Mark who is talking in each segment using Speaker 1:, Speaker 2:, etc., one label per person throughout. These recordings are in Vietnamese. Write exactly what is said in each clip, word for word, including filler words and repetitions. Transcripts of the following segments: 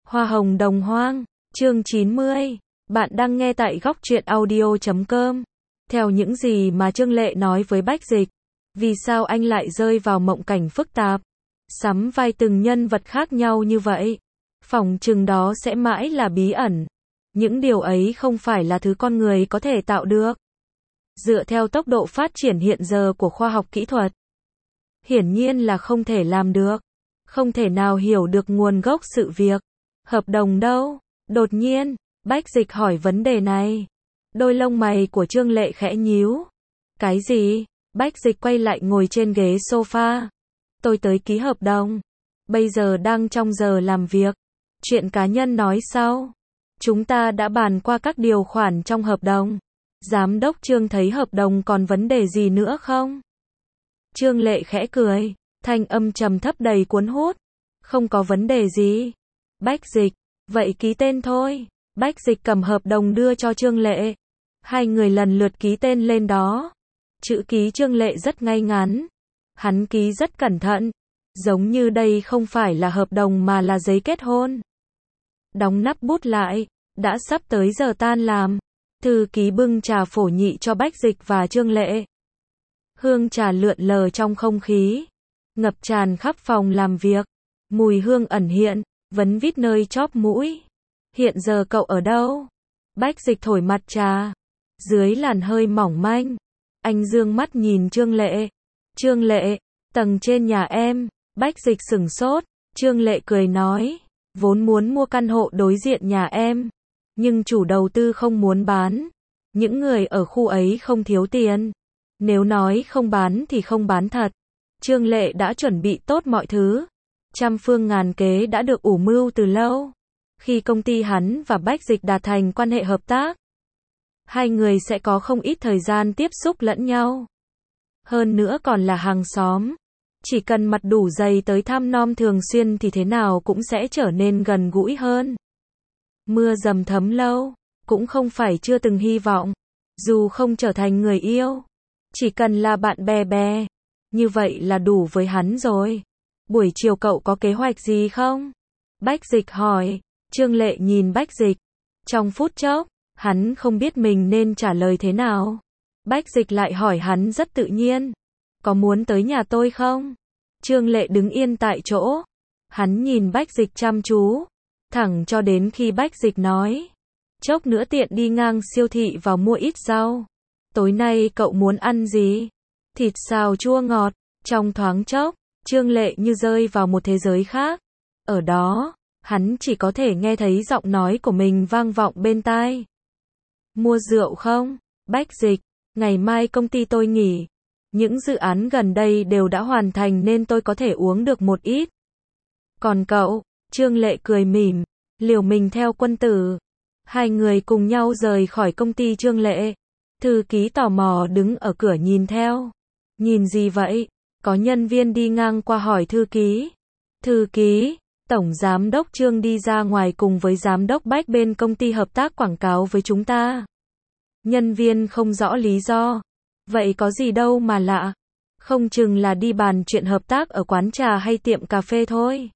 Speaker 1: Hoa hồng đồng hoang, chương chín mươi. Bạn đang nghe tại góc truyện audio chấm com. Theo những gì mà Trương Lệ nói với Bách Dịch, vì sao anh lại rơi vào mộng cảnh phức tạp, sắm vai từng nhân vật khác nhau như vậy? Phỏng chừng đó sẽ mãi là bí ẩn. Những điều ấy không phải là thứ con người có thể tạo được. Dựa theo tốc độ phát triển hiện giờ của khoa học kỹ thuật, hiển nhiên là không thể làm được. Không thể nào hiểu được nguồn gốc sự việc. Hợp đồng đâu? Đột nhiên, Bách Dịch hỏi vấn đề này. Đôi lông mày của Trương Lệ khẽ nhíu. Cái gì? Bách Dịch quay lại ngồi trên ghế sofa. Tôi tới ký hợp đồng. Bây giờ đang trong giờ làm việc. Chuyện cá nhân nói sau. Chúng ta đã bàn qua các điều khoản trong hợp đồng. Giám đốc Trương thấy hợp đồng còn vấn đề gì nữa không? Trương Lệ khẽ cười, thanh âm trầm thấp đầy cuốn hút. Không có vấn đề gì. Bách Dịch, vậy ký tên thôi. Bách Dịch cầm hợp đồng đưa cho Trương Lệ. Hai người lần lượt ký tên lên đó. Chữ ký Trương Lệ rất ngay ngắn. Hắn ký rất cẩn thận. Giống như đây không phải là hợp đồng mà là giấy kết hôn. Đóng nắp bút lại. Đã sắp tới giờ tan làm. Thư ký bưng trà phổ nhị cho Bách Dịch và Trương Lệ. Hương trà lượn lờ trong không khí, ngập tràn khắp phòng làm việc. Mùi hương ẩn hiện, vấn vít nơi chóp mũi. Hiện giờ cậu ở đâu? Bách Dịch thổi mặt trà. Dưới làn hơi mỏng manh, anh dương mắt nhìn Trương Lệ. Trương Lệ, tầng trên nhà em. Bách Dịch sửng sốt. Trương Lệ cười nói, vốn muốn mua căn hộ đối diện nhà em, nhưng chủ đầu tư không muốn bán. Những người ở khu ấy không thiếu tiền. Nếu nói không bán thì không bán thật. Trương Lệ đã chuẩn bị tốt mọi thứ. Trăm phương ngàn kế đã được ủ mưu từ lâu. Khi công ty hắn và Bách Dịch đạt thành quan hệ hợp tác, hai người sẽ có không ít thời gian tiếp xúc lẫn nhau. Hơn nữa còn là hàng xóm. Chỉ cần mặt đủ dày tới thăm nom thường xuyên thì thế nào cũng sẽ trở nên gần gũi hơn. Mưa dầm thấm lâu, cũng không phải chưa từng hy vọng. Dù không trở thành người yêu, chỉ cần là bạn bè bè, như vậy là đủ với hắn rồi. Buổi chiều cậu có kế hoạch gì không? Bách Dịch hỏi. Trương Lệ nhìn Bách Dịch. Trong phút chốc, hắn không biết mình nên trả lời thế nào. Bách Dịch lại hỏi hắn rất tự nhiên. Có muốn tới nhà tôi không? Trương Lệ đứng yên tại chỗ. Hắn nhìn Bách Dịch chăm chú, thẳng cho đến khi Bách Dịch nói. Chốc nữa tiện đi ngang siêu thị vào mua ít rau. Tối nay cậu muốn ăn gì? Thịt xào chua ngọt. Trong thoáng chốc, Trương Lệ như rơi vào một thế giới khác. Ở đó, hắn chỉ có thể nghe thấy giọng nói của mình vang vọng bên tai. Mua rượu không? Bách Dịch, ngày mai công ty tôi nghỉ. Những dự án gần đây đều đã hoàn thành nên tôi có thể uống được một ít. Còn cậu? Trương Lệ cười mỉm, liều mình theo quân tử. Hai người cùng nhau rời khỏi công ty Trương Lệ. Thư ký tò mò đứng ở cửa nhìn theo. Nhìn gì vậy? Có nhân viên đi ngang qua hỏi thư ký. Thư ký, tổng giám đốc Trương đi ra ngoài cùng với giám đốc Bách bên công ty hợp tác quảng cáo với chúng ta. Nhân viên không rõ lý do. Vậy có gì đâu mà lạ. Không chừng là đi bàn chuyện hợp tác ở quán trà hay tiệm cà phê thôi.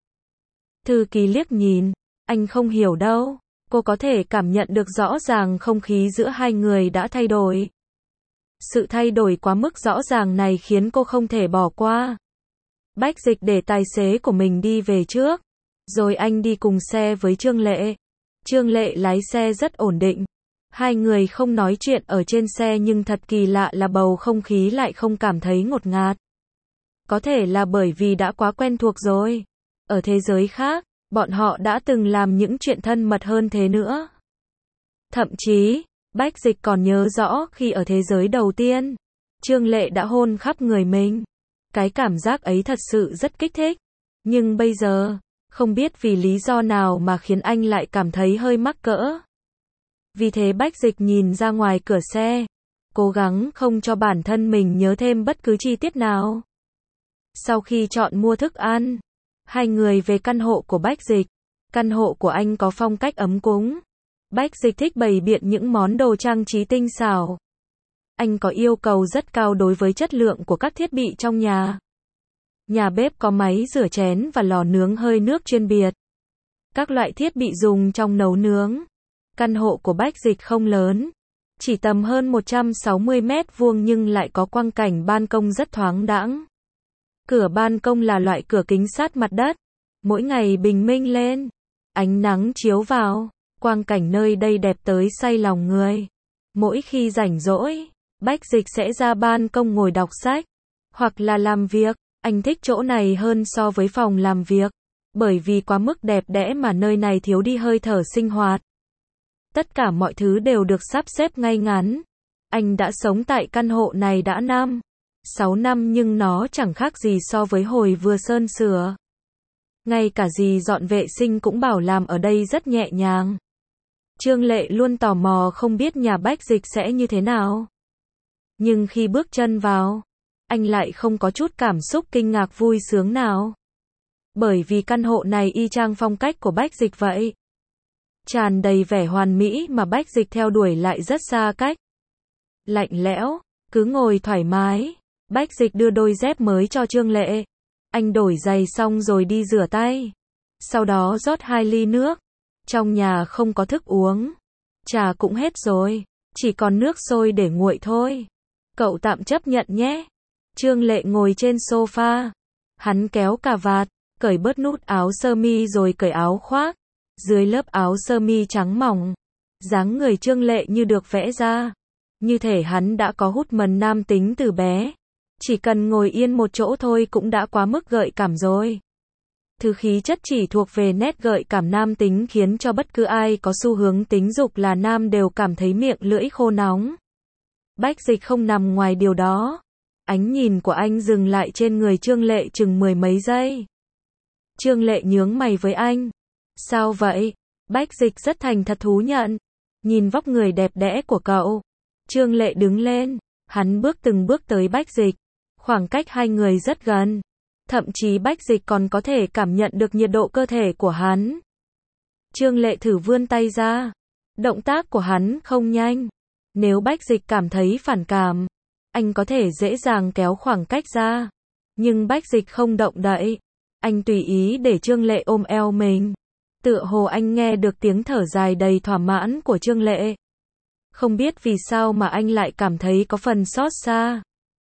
Speaker 1: Thư ký liếc nhìn. Anh không hiểu đâu. Cô có thể cảm nhận được rõ ràng không khí giữa hai người đã thay đổi. Sự thay đổi quá mức rõ ràng này khiến cô không thể bỏ qua. Bách Dịch để tài xế của mình đi về trước. Rồi anh đi cùng xe với Trương Lệ. Trương Lệ lái xe rất ổn định. Hai người không nói chuyện ở trên xe nhưng thật kỳ lạ là bầu không khí lại không cảm thấy ngột ngạt. Có thể là bởi vì đã quá quen thuộc rồi. Ở thế giới khác, bọn họ đã từng làm những chuyện thân mật hơn thế nữa. Thậm chí, Bách Dịch còn nhớ rõ khi ở thế giới đầu tiên, Trương Lệ đã hôn khắp người mình. Cái cảm giác ấy thật sự rất kích thích. Nhưng bây giờ, không biết vì lý do nào mà khiến anh lại cảm thấy hơi mắc cỡ. Vì thế Bách Dịch nhìn ra ngoài cửa xe, cố gắng không cho bản thân mình nhớ thêm bất cứ chi tiết nào. Sau khi chọn mua thức ăn, hai người về căn hộ của Bách Dịch. Căn hộ của anh có phong cách ấm cúng. Bách Dịch thích bày biện những món đồ trang trí tinh xảo. Anh có yêu cầu rất cao đối với chất lượng của các thiết bị trong nhà. Nhà bếp có máy rửa chén và lò nướng hơi nước chuyên biệt. các loại thiết bị dùng trong nấu nướng. Căn hộ của Bách Dịch không lớn, chỉ tầm hơn một trăm sáu mươi mét vuông nhưng lại có quang cảnh ban công rất thoáng đãng. Cửa ban công là loại cửa kính sát mặt đất. Mỗi ngày bình minh lên, ánh nắng chiếu vào, quang cảnh nơi đây đẹp tới say lòng người. Mỗi khi rảnh rỗi, Bách Dịch sẽ ra ban công ngồi đọc sách, hoặc là làm việc. Anh thích chỗ này hơn so với phòng làm việc, bởi vì quá mức đẹp đẽ mà nơi này thiếu đi hơi thở sinh hoạt. Tất cả mọi thứ đều được sắp xếp ngay ngắn. Anh đã sống tại căn hộ này đã năm, sáu năm nhưng nó chẳng khác gì so với hồi vừa sơn sửa. Ngay cả dì dọn vệ sinh cũng bảo làm ở đây rất nhẹ nhàng. Trương Lệ luôn tò mò không biết nhà Bách Dịch sẽ như thế nào. Nhưng khi bước chân vào, anh lại không có chút cảm xúc kinh ngạc vui sướng nào. Bởi vì căn hộ này y chang phong cách của Bách Dịch vậy. Tràn đầy vẻ hoàn mỹ mà Bách Dịch theo đuổi lại rất xa cách. Lạnh lẽo, cứ ngồi thoải mái. Bách Dịch đưa đôi dép mới cho Trương Lệ. Anh đổi giày xong rồi đi rửa tay. Sau đó rót hai ly nước. Trong nhà không có thức uống. Trà cũng hết rồi. Chỉ còn nước sôi để nguội thôi. Cậu tạm chấp nhận nhé. Trương Lệ ngồi trên sofa. Hắn kéo cà vạt, cởi bớt nút áo sơ mi rồi cởi áo khoác. Dưới lớp áo sơ mi trắng mỏng, dáng người Trương Lệ như được vẽ ra. Như thể hắn đã có hút mần nam tính từ bé. Chỉ cần ngồi yên một chỗ thôi cũng đã quá mức gợi cảm rồi. Thứ khí chất chỉ thuộc về nét gợi cảm nam tính khiến cho bất cứ ai có xu hướng tính dục là nam đều cảm thấy miệng lưỡi khô nóng. Bách Dịch không nằm ngoài điều đó. Ánh nhìn của anh dừng lại trên người Trương Lệ chừng mười mấy giây. Trương Lệ nhướng mày với anh. Sao vậy? Bách Dịch rất thành thật thú nhận. Nhìn vóc người đẹp đẽ của cậu. Trương Lệ đứng lên. Hắn bước từng bước tới Bách Dịch. Khoảng cách hai người rất gần. Thậm chí Bách Dịch còn có thể cảm nhận được nhiệt độ cơ thể của hắn. Trương Lệ thử vươn tay ra. Động tác của hắn không nhanh. Nếu Bách Dịch cảm thấy phản cảm, anh có thể dễ dàng kéo khoảng cách ra. Nhưng Bách Dịch không động đậy. Anh tùy ý để Trương Lệ ôm eo mình. Tựa hồ anh nghe được tiếng thở dài đầy thỏa mãn của Trương Lệ. Không biết vì sao mà anh lại cảm thấy có phần xót xa.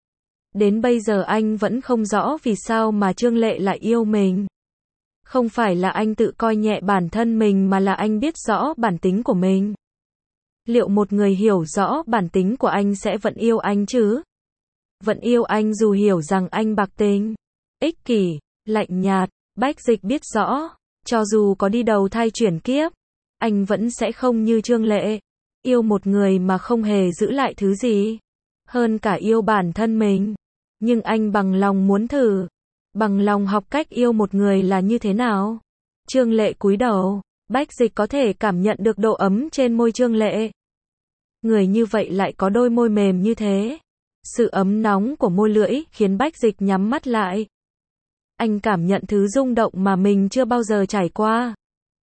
Speaker 1: Đến bây giờ anh vẫn không rõ vì sao mà Trương Lệ lại yêu mình. Không phải là anh tự coi nhẹ bản thân mình mà là anh biết rõ bản tính của mình. Liệu một người hiểu rõ bản tính của anh sẽ vẫn yêu anh chứ? Vẫn yêu anh dù hiểu rằng anh bạc tình, ích kỷ, lạnh nhạt. Bách Dịch biết rõ, cho dù có đi đầu thai chuyển kiếp, anh vẫn sẽ không như Trương Lệ. Yêu một người mà không hề giữ lại thứ gì. Hơn cả yêu bản thân mình. Nhưng anh bằng lòng muốn thử. Bằng lòng học cách yêu một người là như thế nào. Trương Lệ cúi đầu. Bách Dịch có thể cảm nhận được độ ấm trên môi Trương Lệ. Người như vậy lại có đôi môi mềm như thế. Sự ấm nóng của môi lưỡi khiến Bách Dịch nhắm mắt lại. Anh cảm nhận thứ rung động mà mình chưa bao giờ trải qua.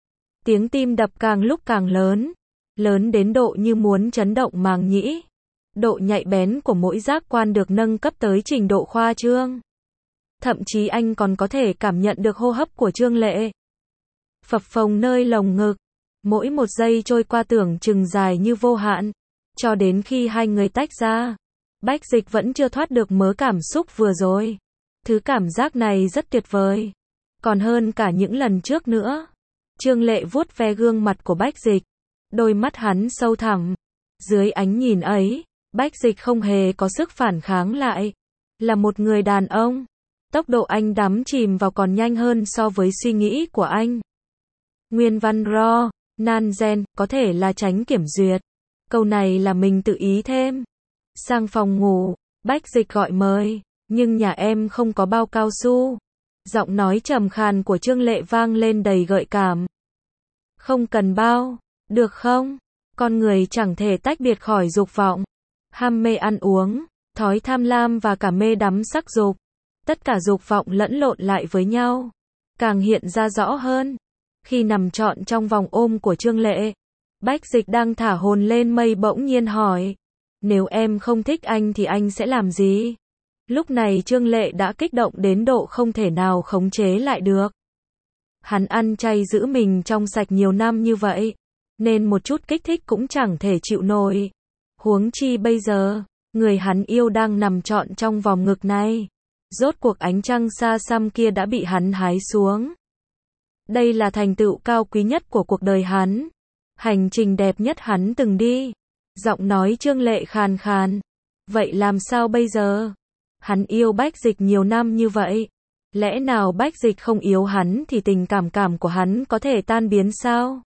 Speaker 1: Tiếng tim đập càng lúc càng lớn. Lớn đến độ như muốn chấn động màng nhĩ. Độ nhạy bén của mỗi giác quan được nâng cấp tới trình độ khoa trương. Thậm chí anh còn có thể cảm nhận được hô hấp của Trương Lệ. Phập phồng nơi lồng ngực. Mỗi một giây trôi qua tưởng chừng dài như vô hạn. Cho đến khi hai người tách ra. Bách Dịch vẫn chưa thoát được mớ cảm xúc vừa rồi. Thứ cảm giác này rất tuyệt vời. Còn hơn cả những lần trước nữa. Trương Lệ vuốt ve gương mặt của Bách Dịch. Đôi mắt hắn sâu thẳm. Dưới ánh nhìn ấy, Bách Dịch không hề có sức phản kháng lại. Là một người đàn ông. Tốc độ anh đắm chìm vào còn nhanh hơn so với suy nghĩ của anh. Nguyên văn ro, nan gen, có thể là tránh kiểm duyệt. Câu này là mình tự ý thêm. Sang phòng ngủ, Bách Dịch gọi mời. Nhưng nhà em không có bao cao su. Giọng nói trầm khàn của Trương Lệ vang lên đầy gợi cảm. Không cần bao, được không? Con người chẳng thể tách biệt khỏi dục vọng. Ham mê ăn uống, thói tham lam và cả mê đắm sắc dục. Tất cả dục vọng lẫn lộn lại với nhau. Càng hiện ra rõ hơn. Khi nằm trọn trong vòng ôm của Trương Lệ. Bách Dịch đang thả hồn lên mây bỗng nhiên hỏi. Nếu em không thích anh thì anh sẽ làm gì? Lúc này Trương Lệ đã kích động đến độ không thể nào khống chế lại được. Hắn ăn chay giữ mình trong sạch nhiều năm như vậy, nên một chút kích thích cũng chẳng thể chịu nổi. Huống chi bây giờ, người hắn yêu đang nằm trọn trong vòng ngực này. Rốt cuộc ánh trăng xa xăm kia đã bị hắn hái xuống. Đây là thành tựu cao quý nhất của cuộc đời hắn. Hành trình đẹp nhất hắn từng đi. Giọng nói Trương Lệ khàn khàn. Vậy làm sao bây giờ? Hắn yêu Bách Dịch nhiều năm như vậy. Lẽ nào Bách Dịch không yêu hắn thì tình cảm cảm của hắn có thể tan biến sao?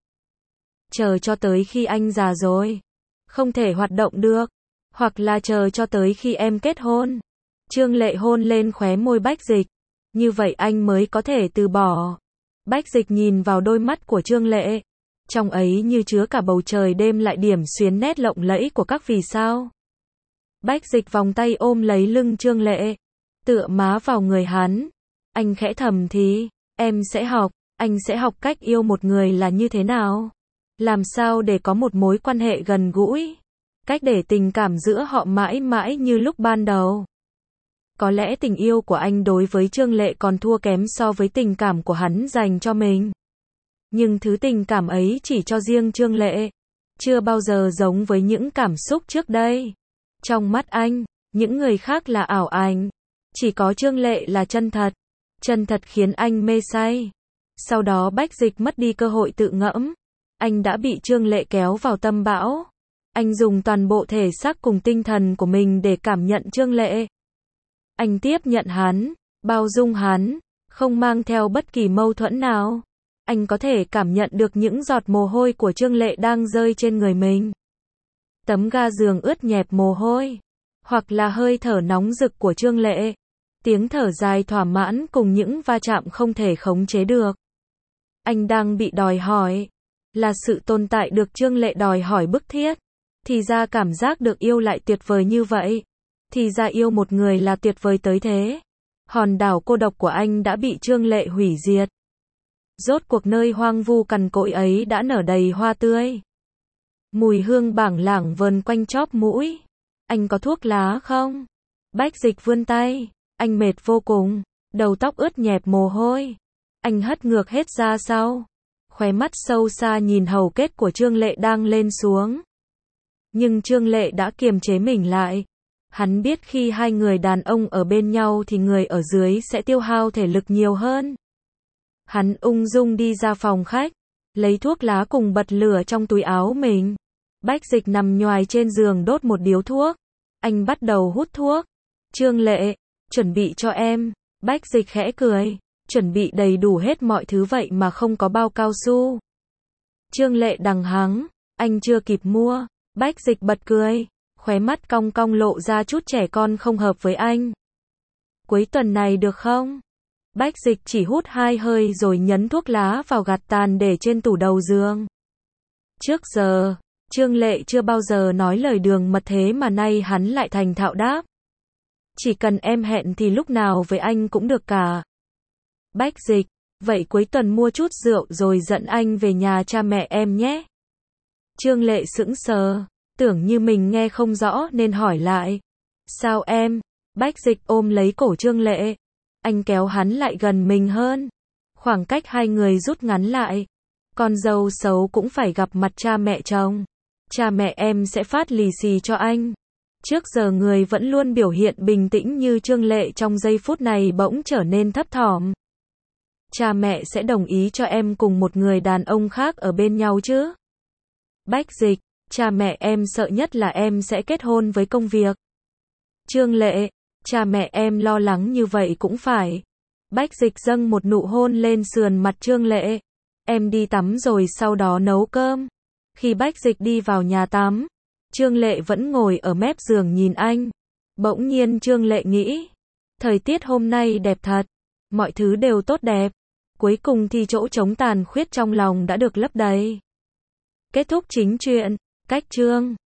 Speaker 1: Chờ cho tới khi anh già rồi, không thể hoạt động được. Hoặc là chờ cho tới khi em kết hôn. Trương Lệ hôn lên khóe môi Bách Dịch. Như vậy anh mới có thể từ bỏ. Bách Dịch nhìn vào đôi mắt của Trương Lệ. Trong ấy như chứa cả bầu trời đêm lại điểm xuyến nét lộng lẫy của các vì sao. Bách Dịch vòng tay ôm lấy lưng Trương Lệ, tựa má vào người hắn. Anh khẽ thầm thì, em sẽ học, anh sẽ học cách yêu một người là như thế nào. Làm sao để có một mối quan hệ gần gũi. Cách để tình cảm giữa họ mãi mãi như lúc ban đầu. Có lẽ tình yêu của anh đối với Trương Lệ còn thua kém so với tình cảm của hắn dành cho mình. Nhưng thứ tình cảm ấy chỉ cho riêng Trương Lệ. Chưa bao giờ giống với những cảm xúc trước đây. Trong mắt anh, những người khác là ảo ảnh. Chỉ có Trương Lệ là chân thật. Chân thật khiến anh mê say. Sau đó Bách Dịch mất đi cơ hội tự ngẫm. Anh đã bị Trương Lệ kéo vào tâm bão. Anh dùng toàn bộ thể xác cùng tinh thần của mình để cảm nhận Trương Lệ. Anh tiếp nhận hắn, bao dung hắn, không mang theo bất kỳ mâu thuẫn nào. Anh có thể cảm nhận được những giọt mồ hôi của Trương Lệ đang rơi trên người mình. Tấm ga giường ướt nhẹp mồ hôi. Hoặc là hơi thở nóng rực của Trương Lệ. Tiếng thở dài thỏa mãn cùng những va chạm không thể khống chế được. Anh đang bị đòi hỏi. Là sự tồn tại được Trương Lệ đòi hỏi bức thiết. Thì ra cảm giác được yêu lại tuyệt vời như vậy. Thì ra yêu một người là tuyệt vời tới thế. Hòn đảo cô độc của anh đã bị Trương Lệ hủy diệt. Rốt cuộc nơi hoang vu cằn cỗi ấy đã nở đầy hoa tươi. Mùi hương bảng lảng vờn quanh chóp mũi. Anh có thuốc lá không? Bách Dịch vươn tay. Anh mệt vô cùng. Đầu tóc ướt nhẹp mồ hôi. Anh hất ngược hết ra sau. Khóe mắt sâu xa nhìn hầu kết của Trương Lệ đang lên xuống. Nhưng Trương Lệ đã kiềm chế mình lại. Hắn biết khi hai người đàn ông ở bên nhau thì người ở dưới sẽ tiêu hao thể lực nhiều hơn. Hắn ung dung đi ra phòng khách, lấy thuốc lá cùng bật lửa trong túi áo mình. Bách Dịch nằm nhoài trên giường đốt một điếu thuốc. Anh bắt đầu hút thuốc. Trương Lệ, chuẩn bị cho em. Bách Dịch khẽ cười. Chuẩn bị đầy đủ hết mọi thứ vậy mà không có bao cao su. Trương Lệ đằng hắng. Anh chưa kịp mua. Bách Dịch bật cười. Khóe mắt cong cong lộ ra chút trẻ con không hợp với anh. Cuối tuần này được không? Bách Dịch chỉ hút hai hơi rồi nhấn thuốc lá vào gạt tàn để trên tủ đầu giường. Trước giờ, Trương Lệ chưa bao giờ nói lời đường mật thế mà nay hắn lại thành thạo đáp. Chỉ cần em hẹn thì lúc nào với anh cũng được cả. Bách Dịch, vậy cuối tuần mua chút rượu rồi dẫn anh về nhà cha mẹ em nhé. Trương Lệ sững sờ, tưởng như mình nghe không rõ nên hỏi lại. Sao em? Bách Dịch ôm lấy cổ Trương Lệ. Anh kéo hắn lại gần mình hơn. Khoảng cách hai người rút ngắn lại. Con dâu xấu cũng phải gặp mặt cha mẹ chồng. Cha mẹ em sẽ phát lì xì cho anh. Trước giờ người vẫn luôn biểu hiện bình tĩnh như Trương Lệ trong giây phút này bỗng trở nên thấp thỏm. Cha mẹ sẽ đồng ý cho em cùng một người đàn ông khác ở bên nhau chứ? Bách Dịch, cha mẹ em sợ nhất là em sẽ kết hôn với công việc. Trương Lệ, cha mẹ em lo lắng như vậy cũng phải. Bách Dịch dâng một nụ hôn lên sườn mặt Trương Lệ. Em đi tắm rồi sau đó nấu cơm. Khi Bách Dịch đi vào nhà tắm, Trương Lệ vẫn ngồi ở mép giường nhìn anh. Bỗng nhiên Trương Lệ nghĩ, thời tiết hôm nay đẹp thật, mọi thứ đều tốt đẹp. Cuối cùng thì chỗ trống tàn khuyết trong lòng đã được lấp đầy. Kết thúc chính truyện, cách chương.